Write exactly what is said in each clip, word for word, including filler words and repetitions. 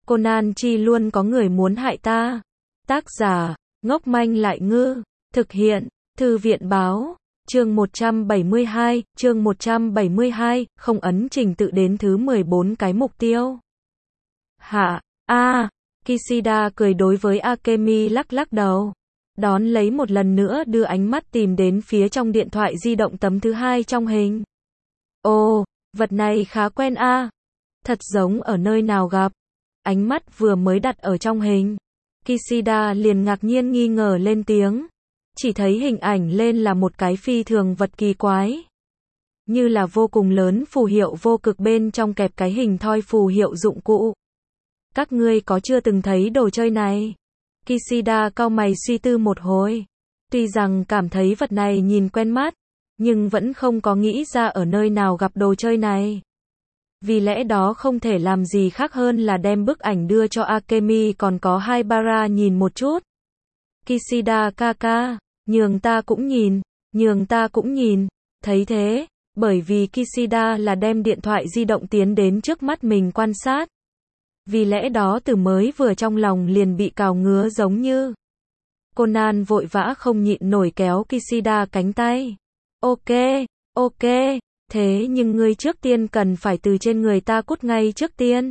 Conan chi luôn có người muốn hại ta. Tác giả, ngốc manh lại ngư. Thực hiện, Thư viện báo. Chương một trăm bảy mươi hai, chương một trăm bảy mươi hai, không ấn trình tự đến thứ mười bốn cái mục tiêu. Hả, a, Kishida cười đối với Akemi lắc lắc đầu. Đón lấy một lần nữa đưa ánh mắt tìm đến phía trong điện thoại di động tấm thứ hai trong hình. Ồ, vật này khá quen a. Thật giống ở nơi nào gặp. Ánh mắt vừa mới đặt ở trong hình. Kishida liền ngạc nhiên nghi ngờ lên tiếng. Chỉ thấy hình ảnh lên là một cái phi thường vật kỳ quái. Như là vô cùng lớn phù hiệu vô cực bên trong kẹp cái hình thoi phù hiệu dụng cụ. Các ngươi có chưa từng thấy đồ chơi này? Kishida cau mày suy tư một hồi. Tuy rằng cảm thấy vật này nhìn quen mắt, nhưng vẫn không có nghĩ ra ở nơi nào gặp đồ chơi này. Vì lẽ đó không thể làm gì khác hơn là đem bức ảnh đưa cho Akemi còn có Haibara nhìn một chút. Kishida kaka, nhường ta cũng nhìn, nhường ta cũng nhìn. Thấy thế, bởi vì Kishida là đem điện thoại di động tiến đến trước mắt mình quan sát. Vì lẽ đó từ mới vừa trong lòng liền bị cào ngứa giống như. Conan vội vã không nhịn nổi kéo Kishida cánh tay. Ok, ok, thế nhưng ngươi trước tiên cần phải từ trên người ta cút ngay trước tiên.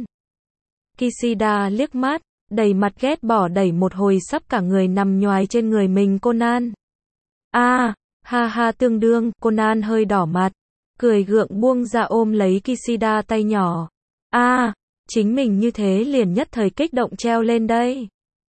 Kishida liếc mắt, đầy mặt ghét bỏ đẩy một hồi sắp cả người nằm nhoài trên người mình Conan. A, à, ha ha tương đương, Conan hơi đỏ mặt, cười gượng buông ra ôm lấy Kishida tay nhỏ. A, à, chính mình như thế liền nhất thời kích động treo lên đây.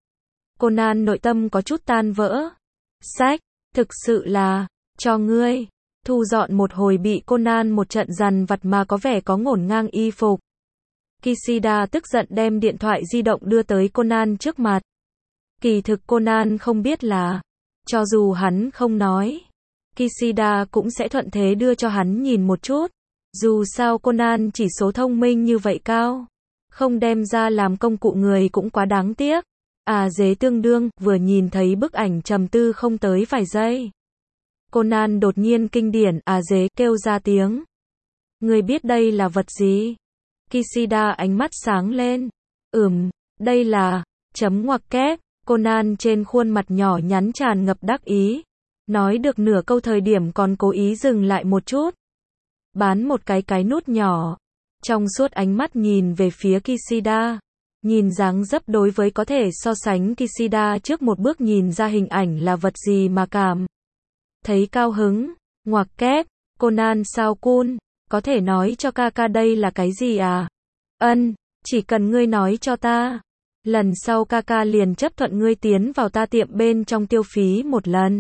Conan nội tâm có chút tan vỡ. Sách, thực sự là, cho ngươi. Thu dọn một hồi bị Conan một trận dằn vặt mà có vẻ có ngổn ngang y phục. Kishida tức giận đem điện thoại di động đưa tới Conan trước mặt. Kỳ thực Conan không biết là, cho dù hắn không nói, Kishida cũng sẽ thuận thế đưa cho hắn nhìn một chút. Dù sao Conan chỉ số thông minh như vậy cao, không đem ra làm công cụ người cũng quá đáng tiếc. À dế tương đương, vừa nhìn thấy bức ảnh trầm tư không tới vài giây. Conan đột nhiên kinh điển, à dế, kêu ra tiếng. Người biết đây là vật gì? Kishida ánh mắt sáng lên. Ừm, đây là, chấm ngoặc kép. Conan trên khuôn mặt nhỏ nhắn tràn ngập đắc ý. Nói được nửa câu thời điểm còn cố ý dừng lại một chút. Bán một cái cái nút nhỏ. Trong suốt ánh mắt nhìn về phía Kishida. Nhìn dáng dấp đối với có thể so sánh Kishida trước một bước nhìn ra hình ảnh là vật gì mà cảm thấy cao hứng. Ngoặc kép, Conan sao cool, có thể nói cho Kaka đây là cái gì à? Ân, chỉ cần ngươi nói cho ta. Lần sau Kaka liền chấp thuận ngươi tiến vào ta tiệm bên trong tiêu phí một lần.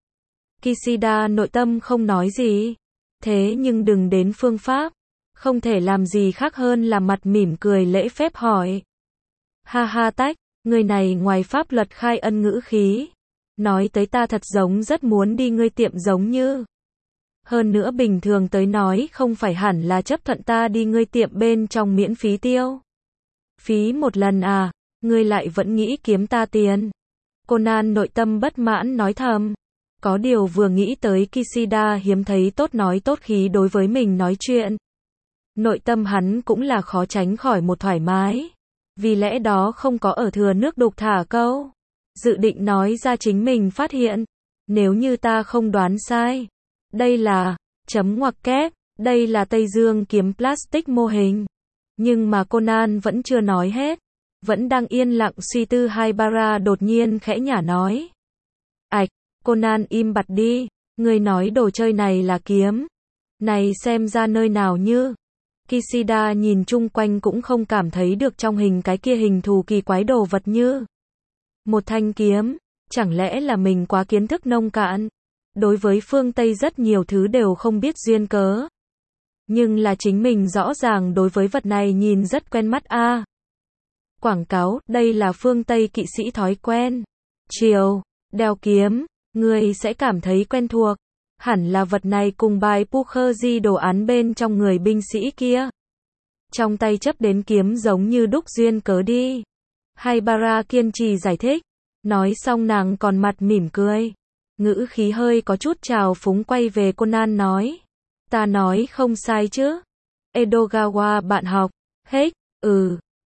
Kishida nội tâm không nói gì. Thế nhưng đừng đến phương pháp. Không thể làm gì khác hơn là mặt mỉm cười lễ phép hỏi. Ha ha tách, người này ngoài pháp luật khai ân ngữ khí. Nói tới ta thật giống rất muốn đi ngươi tiệm giống như. Hơn nữa bình thường tới nói không phải hẳn là chấp thuận ta đi ngươi tiệm bên trong miễn phí tiêu. Phí một lần à, ngươi lại vẫn nghĩ kiếm ta tiền. Conan nội tâm bất mãn nói thầm. Có điều vừa nghĩ tới Kishida hiếm thấy tốt nói tốt khí đối với mình nói chuyện. Nội tâm hắn cũng là khó tránh khỏi một thoải mái. Vì lẽ đó không có ở thừa nước đục thả câu. Dự định nói ra chính mình phát hiện. Nếu như ta không đoán sai. Đây là, chấm ngoặc kép, đây là Tây Dương kiếm plastic mô hình. Nhưng mà Conan vẫn chưa nói hết. Vẫn đang yên lặng suy tư. Haibara đột nhiên khẽ nhả nói. Ảch, Conan im bặt đi. Người nói đồ chơi này là kiếm. Này xem ra nơi nào như. Kishida nhìn chung quanh cũng không cảm thấy được trong hình cái kia hình thù kỳ quái đồ vật như. Một thanh kiếm. Chẳng lẽ là mình quá kiến thức nông cạn. Đối với phương Tây rất nhiều thứ đều không biết duyên cớ. Nhưng là chính mình rõ ràng đối với vật này nhìn rất quen mắt a. À, quảng cáo, đây là phương Tây kỵ sĩ thói quen. Chiều, đeo kiếm, người sẽ cảm thấy quen thuộc. Hẳn là vật này cùng bài Pukhơ-ji đồ án bên trong người binh sĩ kia. Trong tay chấp đến kiếm giống như đúc duyên cớ đi. Haibara kiên trì giải thích. Nói xong nàng còn mặt mỉm cười. Ngữ khí hơi có chút trào phúng quay về Conan nói. Ta nói không sai chứ. Edogawa bạn học. Hết, ừ.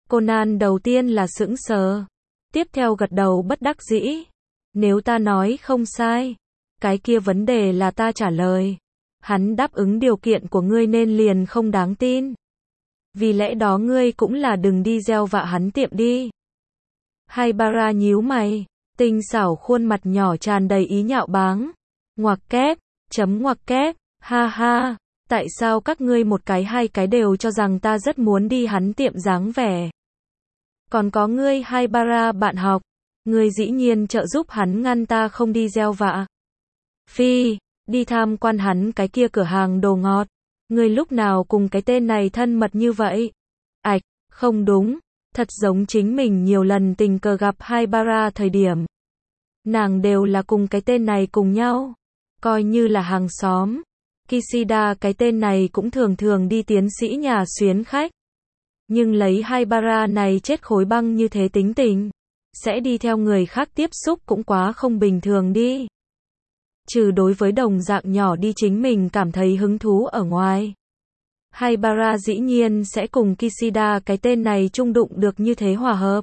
Conan đầu tiên là sững sờ, tiếp theo gật đầu bất đắc dĩ. Nếu ta nói không sai, cái kia vấn đề là ta trả lời. Hắn đáp ứng điều kiện của ngươi nên liền không đáng tin. Vì lẽ đó ngươi cũng là đừng đi gieo vạ hắn tiệm đi. Haibara nhíu mày, tinh xảo khuôn mặt nhỏ tràn đầy ý nhạo báng. Ngoặc kép, chấm ngoặc kép, ha ha, tại sao các ngươi một cái hai cái đều cho rằng ta rất muốn đi hắn tiệm dáng vẻ. Còn có ngươi Haibara bạn học, ngươi dĩ nhiên trợ giúp hắn ngăn ta không đi gieo vạ. Phi, đi tham quan hắn cái kia cửa hàng đồ ngọt. Ngươi lúc nào cùng cái tên này thân mật như vậy? Ảch, không đúng, thật giống chính mình nhiều lần tình cờ gặp Haibara thời điểm. Nàng đều là cùng cái tên này cùng nhau, coi như là hàng xóm. Kishida cái tên này cũng thường thường đi tiến sĩ nhà xuyến khách. Nhưng lấy Haibara này chết khối băng như thế tính tình, sẽ đi theo người khác tiếp xúc cũng quá không bình thường đi. Trừ đối với đồng dạng nhỏ đi chính mình cảm thấy hứng thú ở ngoài. Haibara dĩ nhiên sẽ cùng Kishida cái tên này chung đụng được như thế hòa hợp.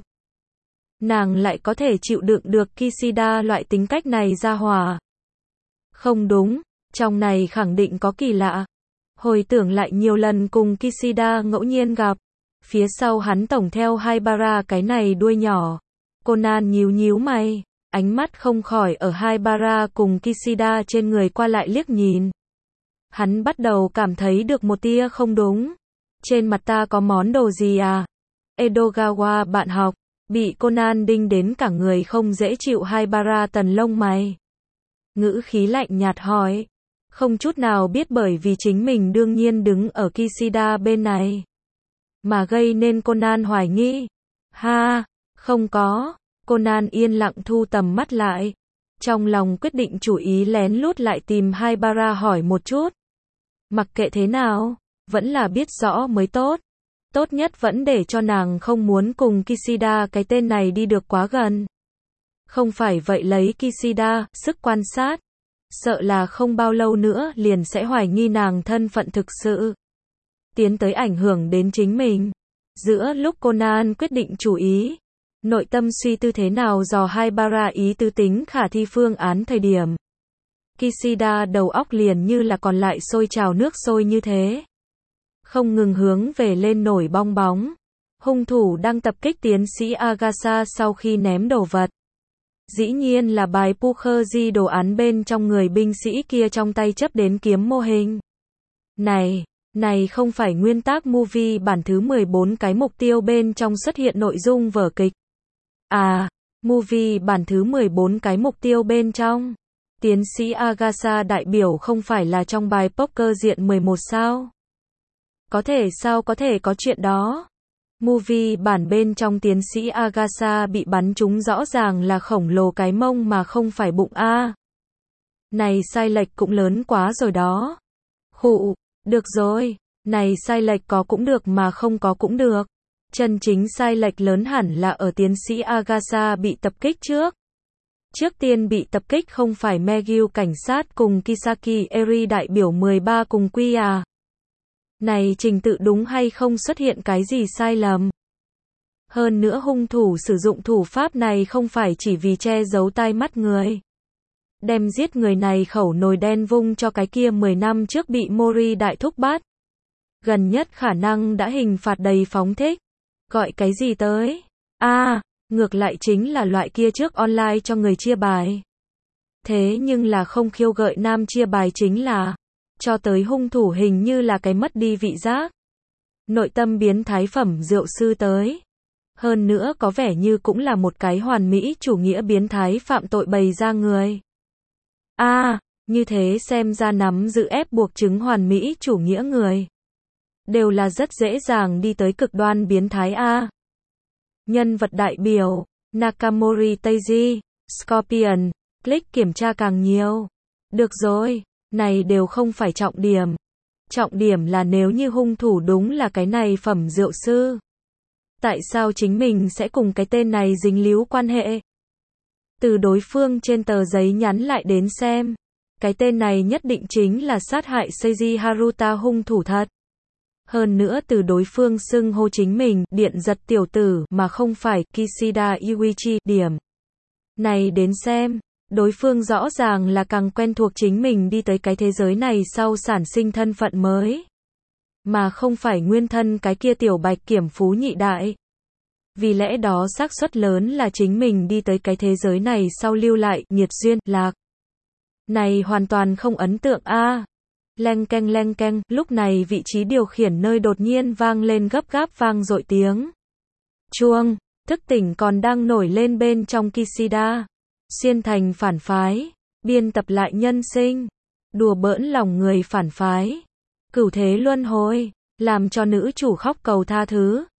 Nàng lại có thể chịu đựng được Kishida loại tính cách này ra hòa. Không đúng, trong này khẳng định có kỳ lạ. Hồi tưởng lại nhiều lần cùng Kishida ngẫu nhiên gặp, phía sau hắn tổng theo Haibara cái này đuôi nhỏ. Conan nhíu nhíu mày, ánh mắt không khỏi ở Haibara cùng Kishida trên người qua lại liếc nhìn. Hắn bắt đầu cảm thấy được một tia không đúng. Trên mặt ta có món đồ gì à? Edogawa bạn học, bị Conan đinh đến cả người không dễ chịu. Haibara tần lông mày, ngữ khí lạnh nhạt hỏi, không chút nào biết bởi vì chính mình đương nhiên đứng ở Kishida bên này, mà gây nên Conan hoài nghi. Ha, không có. Conan yên lặng thu tầm mắt lại, trong lòng quyết định chủ ý lén lút lại tìm Haibara hỏi một chút. Mặc kệ thế nào, vẫn là biết rõ mới tốt. Tốt nhất vẫn để cho nàng không muốn cùng Kishida cái tên này đi được quá gần. Không phải vậy lấy Kishida, sức quan sát, sợ là không bao lâu nữa liền sẽ hoài nghi nàng thân phận thực sự, tiến tới ảnh hưởng đến chính mình. Giữa lúc Conan quyết định chủ ý, nội tâm suy tư thế nào dò Haibara ý tứ tính khả thi phương án thời điểm, Kishida đầu óc liền như là còn lại sôi trào nước sôi như thế, không ngừng hướng về lên nổi bong bóng. Hung thủ đang tập kích tiến sĩ Agasa sau khi ném đồ vật. Dĩ nhiên là bài Pukerji đồ án bên trong người binh sĩ kia trong tay chấp đến kiếm mô hình. Này, này không phải nguyên tác movie bản thứ mười bốn cái mục tiêu bên trong xuất hiện nội dung vở kịch. À, movie bản thứ mười bốn cái mục tiêu bên trong, tiến sĩ Agasa đại biểu không phải là trong bài poker diện mười một sao? Có thể sao có thể có chuyện đó? Movie bản bên trong tiến sĩ Agasa bị bắn trúng rõ ràng là khổng lồ cái mông mà không phải bụng a. Này sai lệch cũng lớn quá rồi đó. Khụ, được rồi, này sai lệch có cũng được mà không có cũng được. Chân chính sai lệch lớn hẳn là ở tiến sĩ Agasa bị tập kích trước. Trước tiên bị tập kích không phải Megyu cảnh sát cùng Kisaki Eri đại biểu mười ba cùng quy à. Này trình tự đúng hay không xuất hiện cái gì sai lầm? Hơn nữa hung thủ sử dụng thủ pháp này không phải chỉ vì che giấu tai mắt người. Đem giết người này khẩu nồi đen vung cho cái kia mười năm trước bị Mori đại thúc bắt. Gần nhất khả năng đã hình phạt đầy phóng thích. Gọi cái gì tới? À, ngược lại chính là loại kia trước online cho người chia bài. Thế nhưng là không khiêu gợi nam chia bài chính là, cho tới hung thủ hình như là cái mất đi vị giác. Nội tâm biến thái phẩm rượu sư tới. Hơn nữa có vẻ như cũng là một cái hoàn mỹ chủ nghĩa biến thái phạm tội bày ra người. À, như thế xem ra nắm giữ ép buộc chứng hoàn mỹ chủ nghĩa người. Đều là rất dễ dàng đi tới cực đoan biến thái a. Nhân vật đại biểu, Nakamori Teiji, Scorpion, click kiểm tra càng nhiều. Được rồi, này đều không phải trọng điểm. Trọng điểm là nếu như hung thủ đúng là cái này phẩm rượu sư. Tại sao chính mình sẽ cùng cái tên này dính líu quan hệ? Từ đối phương trên tờ giấy nhắn lại đến xem, cái tên này nhất định chính là sát hại Seiji Haruta hung thủ thật. Hơn nữa từ đối phương xưng hô chính mình, điện giật tiểu tử, mà không phải Kishida Yuichi, điểm này đến xem, đối phương rõ ràng là càng quen thuộc chính mình đi tới cái thế giới này sau sản sinh thân phận mới, mà không phải nguyên thân cái kia tiểu bạch kiểm phú nhị đại. Vì lẽ đó xác suất lớn là chính mình đi tới cái thế giới này sau lưu lại nhiệt duyên lạc. Này hoàn toàn không ấn tượng a. À. Leng keng leng keng, lúc này vị trí điều khiển nơi đột nhiên vang lên gấp gáp vang dội tiếng chuông, thức tỉnh còn đang nổi lên bên trong Kishida. Xuyên thành phản phái, biên tập lại nhân sinh, đùa bỡn lòng người phản phái, cửu thế luân hồi, làm cho nữ chủ khóc cầu tha thứ.